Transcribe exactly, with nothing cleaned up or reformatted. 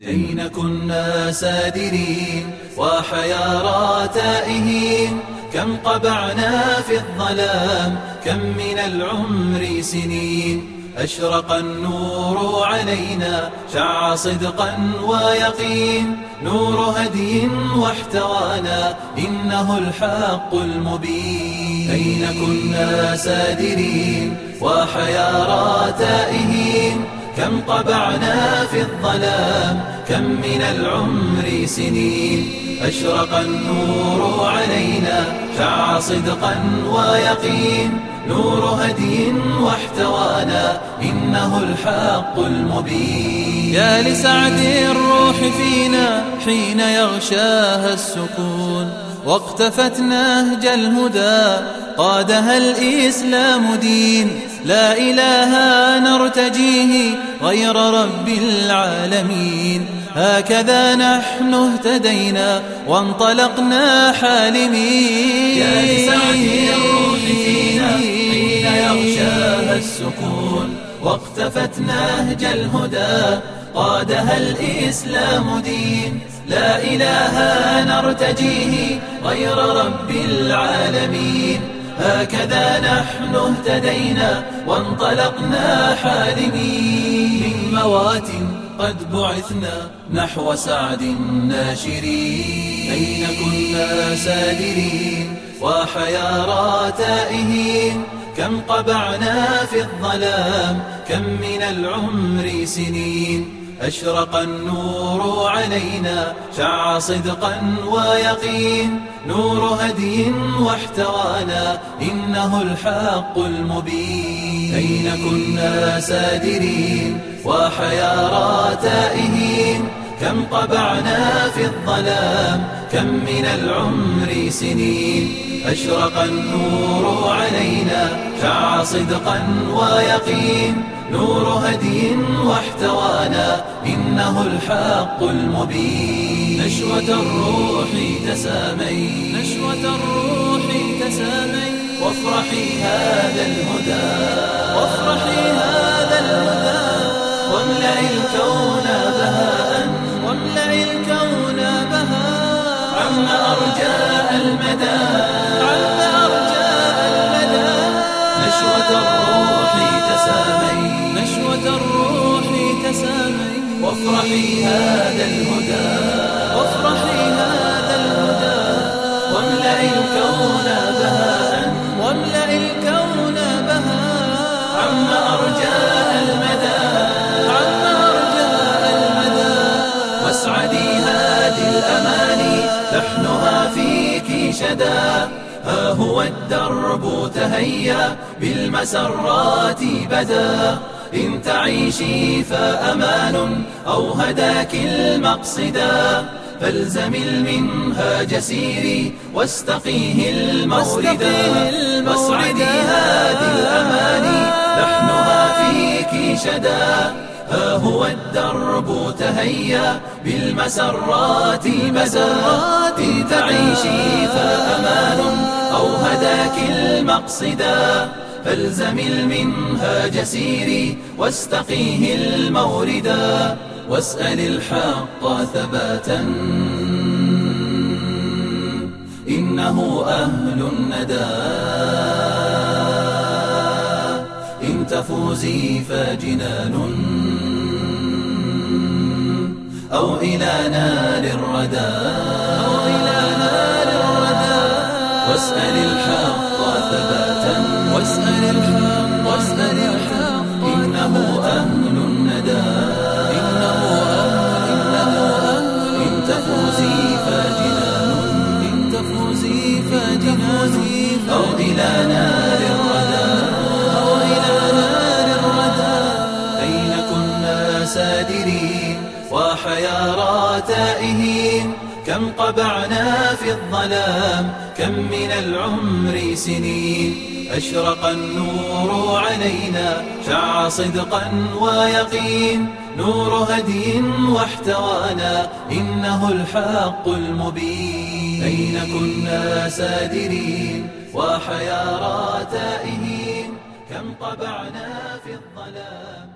أين كنا سادرين وحيارى تائهين، كم قبعنا في الظلام، كم من العمر سنين. أشرق النور علينا، شع صدقا ويقين، نور هدي واحتوانا، إنه الحق المبين. أين كنا سادرين وحيارى تائهين، كم قبعنا في الظلام، كم من العمر سنين. أشرق النور علينا، شع صدقا ويقين، نور هدي واحتوانا، إنه الحق المبين. يا لسعد الروح فينا حين يغشاها السكون، واقتفت نهج الهدى قادها الإسلام دين. لا إله نرتجيه غير رب العالمين، هكذا نحن اهتدينا وانطلقنا حالمين. يا لسعد الروح فينا حين يغشاها السكون، واقتفت نهج الهدى قادها الإسلام دين. لا إله نرتجيه غير رب العالمين، هكذا نحن اهتدينا وانطلقنا حالمين. من موات قد بعثنا نحو سعد الناشرين. أين كنا سادرين وحيارى تائهين، كم قبعنا في الظلام، كم من العمر سنين. أشرق النور علينا، شع صدقا ويقين، نور هدي واحتوانا، إنه الحق المبين. أين كنا سادرين وحيارى تائهين، كم قبعنا في الظلام، كم من العمر سنين. أشرق النور علينا، شع صدقا ويقين، نور هدي واحتوانا، إنه الحق المبين. نشوة الروح تسامي، نشوة الروح تسامي، وافرحي هذا الهدى، وافرحي هذا الهدى، واملأ الكون بهاء، واملأ الكون بهاء، عم أرجاء المدى، عم أرجاء المدى. نشوة الروح تسامي، نشوة الروح تسامي، وافرحي هذا الهدى، وافرحي هذا الهدى، واملأ الكون بهاء، واملأ الكون بهاء، عم أرجاء المدى، عم أرجاء المدى. واسعدي هذه الأماني، لحنها فيك شدا، ها هو الدرب تهيا، بالمسرات بدا. إن تعيشي فأمان، أو هداك المقصدا، فالزم المنهاج سيري، واستقيه الموردا. واسعدي هذه الأماني، لحنها فيك شدا، ها هو الدرب تهيا، بالمسرات بدا. إن تعيشي فأمان، أو هداك المقصدا، فالزم المنهاج سيري، واستقيه الموردا. واسأل الحق ثباتا، إنه أهل الندى. إن تفوزي فجنان، أو إلى نار الردى، أو إلى نار الردى. واسأل الحق ثباتا، واسأل الحق، واسأل الحق، إنه أهل الندى، إنه أهل، إنه أهل. إن تفوزي فجنان، إن تفوزي فجنان، أو إلى نار الردى، أو إلى نار الردى. أين كنا سادرين وحيارى تائهين، كم قبعنا في الظلام، كم من العمر سنين. أشرق النور علينا، شع صدقا ويقين، نور هدي واحتوانا، إنه الحق المبين. أين كنا سادرين وحيارى تائهين، كم قبعنا في الظلام.